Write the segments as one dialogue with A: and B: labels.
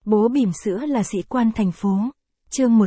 A: Bố bỉm sữa là sĩ quan thành phố. Chương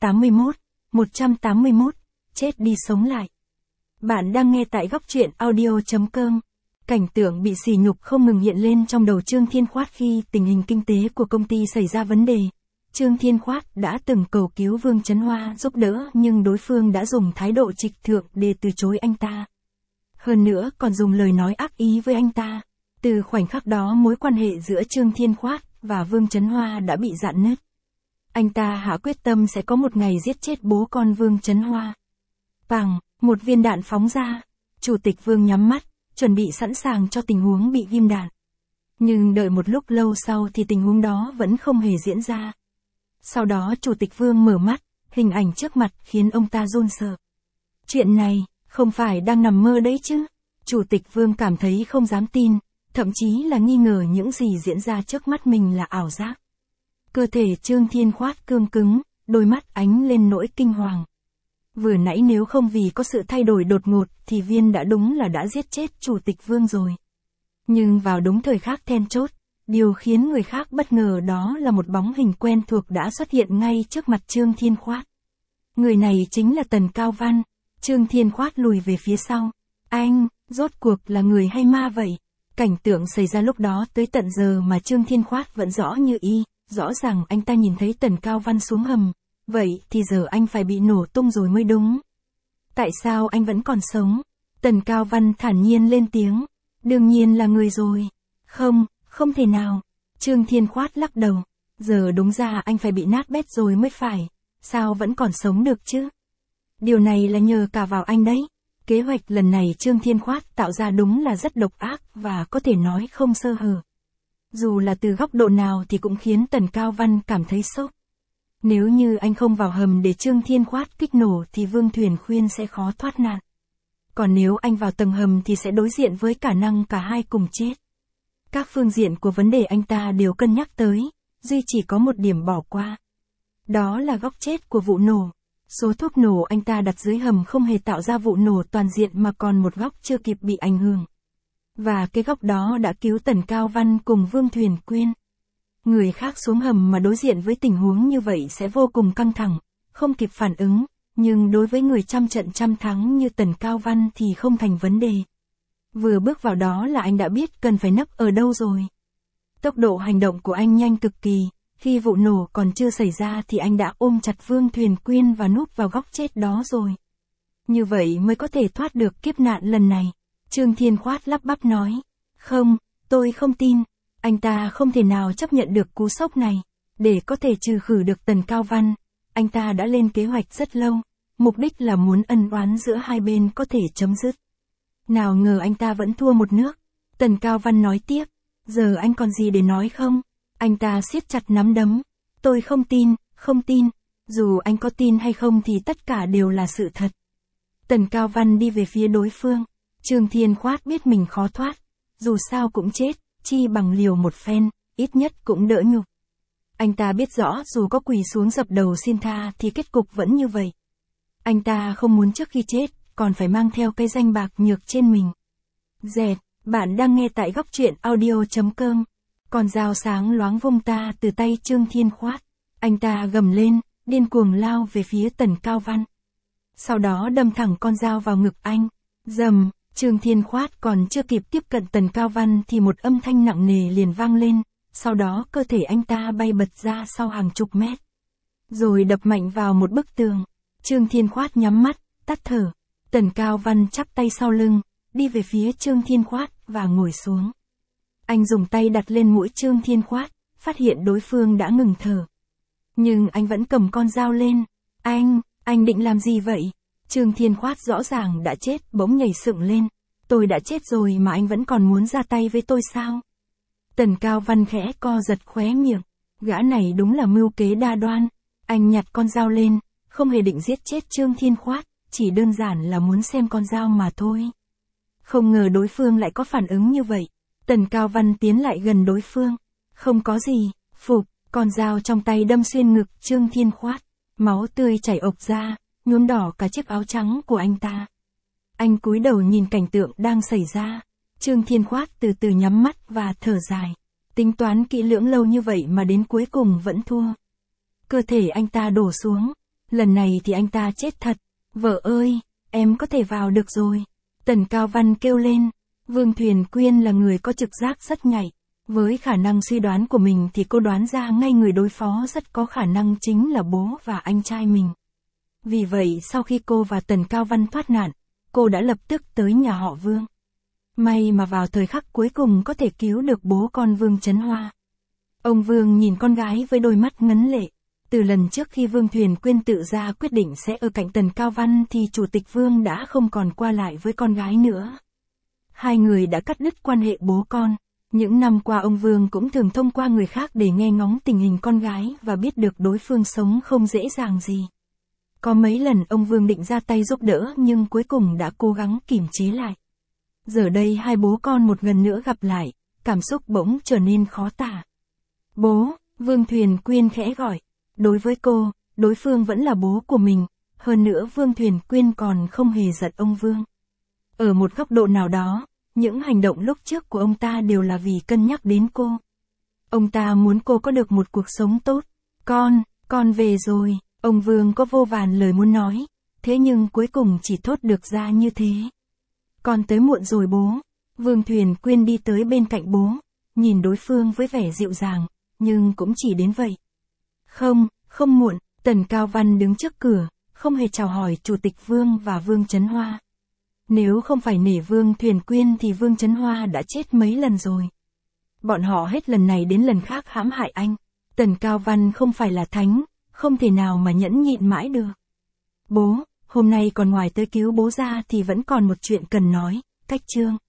A: 181, chết đi sống lại. Bạn đang nghe tại góc truyện audio.com. Cảnh tượng bị sỉ nhục không ngừng hiện lên trong đầu Trương Thiên Khoát khi tình hình kinh tế của công ty xảy ra vấn đề. Trương Thiên Khoát đã từng cầu cứu Vương Chấn Hoa giúp đỡ nhưng đối phương đã dùng thái độ trịch thượng để từ chối anh ta. Hơn nữa còn dùng lời nói ác ý với anh ta. Từ khoảnh khắc đó mối quan hệ giữa Trương Thiên Khoát và Vương Chấn Hoa đã bị rạn nứt. Anh ta hạ quyết tâm sẽ có một ngày giết chết bố con Vương Chấn Hoa. Pằng, một viên đạn phóng ra. Chủ tịch Vương nhắm mắt, chuẩn bị sẵn sàng cho tình huống bị ghim đạn. Nhưng đợi một lúc lâu sau thì tình huống đó vẫn không hề diễn ra. Sau đó Chủ tịch Vương mở mắt, hình ảnh trước mặt khiến ông ta run sợ. Chuyện này, không phải đang nằm mơ đấy chứ? Chủ tịch Vương cảm thấy không dám tin, thậm chí là nghi ngờ những gì diễn ra trước mắt mình là ảo giác. Cơ thể Trương Thiên Khoát cương cứng, đôi mắt ánh lên nỗi kinh hoàng. Vừa nãy nếu không vì có sự thay đổi đột ngột thì Viên đã đúng là đã giết chết Chủ tịch Vương rồi. Nhưng vào đúng thời khắc then chốt, điều khiến người khác bất ngờ đó là một bóng hình quen thuộc đã xuất hiện ngay trước mặt Trương Thiên Khoát. Người này chính là Tần Cao Văn. Trương Thiên Khoát lùi về phía sau. Anh, rốt cuộc là người hay ma vậy? Cảnh tượng xảy ra lúc đó tới tận giờ mà Trương Thiên Khoát vẫn rõ như y, rõ ràng anh ta nhìn thấy Tần Cao Văn xuống hầm. Vậy thì giờ anh phải bị nổ tung rồi mới đúng. Tại sao anh vẫn còn sống? Tần Cao Văn thản nhiên lên tiếng. Đương nhiên là người rồi. Không thể nào. Trương Thiên Khoát lắc đầu. Giờ đúng ra anh phải bị nát bét rồi mới phải. Sao vẫn còn sống được chứ? Điều này là nhờ cả vào anh đấy. Kế hoạch lần này Trương Thiên Khoát tạo ra đúng là rất độc ác và có thể nói không sơ hở. Dù là từ góc độ nào thì cũng khiến Tần Cao Văn cảm thấy sốc. Nếu như anh không vào hầm để Trương Thiên Khoát kích nổ thì Vương Thuyền Khuyên sẽ khó thoát nạn. Còn nếu anh vào tầng hầm thì sẽ đối diện với khả năng cả hai cùng chết. Các phương diện của vấn đề anh ta đều cân nhắc tới, duy chỉ có một điểm bỏ qua. Đó là góc chết của vụ nổ. Số thuốc nổ anh ta đặt dưới hầm không hề tạo ra vụ nổ toàn diện mà còn một góc chưa kịp bị ảnh hưởng. Và cái góc đó đã cứu Tần Cao Văn cùng Vương Thuyền Quyên. Người khác xuống hầm mà đối diện với tình huống như vậy sẽ vô cùng căng thẳng, không kịp phản ứng, nhưng đối với người trăm trận trăm thắng như Tần Cao Văn thì không thành vấn đề. Vừa bước vào đó là anh đã biết cần phải nấp ở đâu rồi. Tốc độ hành động của anh nhanh cực kỳ, khi vụ nổ còn chưa xảy ra thì anh đã ôm chặt Vương Thuyền Quyên và núp vào góc chết đó rồi. Như vậy mới có thể thoát được kiếp nạn lần này. Trương Thiên Khoát lắp bắp nói. Không, tôi không tin. Anh ta không thể nào chấp nhận được cú sốc này. Để có thể trừ khử được Tần Cao Văn, anh ta đã lên kế hoạch rất lâu. Mục đích là muốn ân oán giữa hai bên có thể chấm dứt. Nào ngờ anh ta vẫn thua một nước. Tần Cao Văn nói tiếp. Giờ anh còn gì để nói không? Anh ta siết chặt nắm đấm. Tôi không tin. Dù anh có tin hay không thì tất cả đều là sự thật. Tần Cao Văn đi về phía đối phương. Trương Thiên Khoát biết mình khó thoát. Dù sao cũng chết, chi bằng liều một phen, ít nhất cũng đỡ nhục. Anh ta biết rõ dù có quỳ xuống dập đầu xin tha thì kết cục vẫn như vậy. Anh ta không muốn trước khi chết, còn phải mang theo cái danh bạc nhược trên mình. Dẹt, bạn đang nghe tại góc truyện audio.com. Con dao sáng loáng vung ta từ tay Trương Thiên Khoát. Anh ta gầm lên, điên cuồng lao về phía Tần Cao Văn. Sau đó đâm thẳng con dao vào ngực anh. Dầm, Trương Thiên Khoát còn chưa kịp tiếp cận Tần Cao Văn thì một âm thanh nặng nề liền vang lên. Sau đó cơ thể anh ta bay bật ra sau hàng chục mét. Rồi đập mạnh vào một bức tường. Trương Thiên Khoát nhắm mắt, tắt thở. Tần Cao Văn chắp tay sau lưng, đi về phía Trương Thiên Khoát và ngồi xuống. Anh dùng tay đặt lên mũi Trương Thiên Khoát, phát hiện đối phương đã ngừng thở. Nhưng anh vẫn cầm con dao lên. Anh định làm gì vậy? Trương Thiên Khoát rõ ràng đã chết bỗng nhảy dựng lên. Tôi đã chết rồi mà anh vẫn còn muốn ra tay với tôi sao? Tần Cao Văn khẽ co giật khóe miệng. Gã này đúng là mưu kế đa đoan. Anh nhặt con dao lên, không hề định giết chết Trương Thiên Khoát, chỉ đơn giản là muốn xem con dao mà thôi. Không ngờ đối phương lại có phản ứng như vậy. Tần Cao Văn tiến lại gần đối phương. Không có gì, phục, con dao trong tay đâm xuyên ngực Trương Thiên Khoát. Máu tươi chảy ộc ra, nhuốm đỏ cả chiếc áo trắng của anh ta. Anh cúi đầu nhìn cảnh tượng đang xảy ra. Trương Thiên Khoát từ từ nhắm mắt và thở dài. Tính toán kỹ lưỡng lâu như vậy mà đến cuối cùng vẫn thua. Cơ thể anh ta đổ xuống. Lần này thì anh ta chết thật. Vợ ơi, em có thể vào được rồi. Tần Cao Văn kêu lên. Vương Thuyền Quyên là người có trực giác rất nhạy. Với khả năng suy đoán của mình thì cô đoán ra ngay người đối phó rất có khả năng chính là bố và anh trai mình. Vì vậy sau khi cô và Tần Cao Văn thoát nạn, cô đã lập tức tới nhà họ Vương. May mà vào thời khắc cuối cùng có thể cứu được bố con Vương Chấn Hoa. Ông Vương nhìn con gái với đôi mắt ngấn lệ. Từ lần trước khi Vương Thuyền Quyên tự ra quyết định sẽ ở cạnh Tần Cao Văn thì Chủ tịch Vương đã không còn qua lại với con gái nữa. Hai người đã cắt đứt quan hệ bố con. Những năm qua ông Vương cũng thường thông qua người khác để nghe ngóng tình hình con gái và biết được đối phương sống không dễ dàng gì. Có mấy lần ông Vương định ra tay giúp đỡ nhưng cuối cùng đã cố gắng kìm chế lại. Giờ đây hai bố con một lần nữa gặp lại, cảm xúc bỗng trở nên khó tả. Bố, Vương Thuyền Quyên khẽ gọi. Đối với cô, đối phương vẫn là bố của mình, hơn nữa Vương Thuyền Quyên còn không hề giận ông Vương. Ở một góc độ nào đó, những hành động lúc trước của ông ta đều là vì cân nhắc đến cô. Ông ta muốn cô có được một cuộc sống tốt. Con về rồi, ông Vương có vô vàn lời muốn nói, thế nhưng cuối cùng chỉ thốt được ra như thế. Con tới muộn rồi bố. Vương Thuyền Quyên đi tới bên cạnh bố, nhìn đối phương với vẻ dịu dàng, nhưng cũng chỉ đến vậy. Không muộn, Tần Cao Văn đứng trước cửa, không hề chào hỏi Chủ tịch Vương và Vương Chấn Hoa. Nếu không phải nể Vương Thuyền Quyên thì Vương Chấn Hoa đã chết mấy lần rồi. Bọn họ hết lần này đến lần khác hãm hại anh. Tần Cao Văn không phải là thánh, không thể nào mà nhẫn nhịn mãi được. Bố, hôm nay còn ngoài tới cứu bố ra thì vẫn còn một chuyện cần nói, Cách Trương.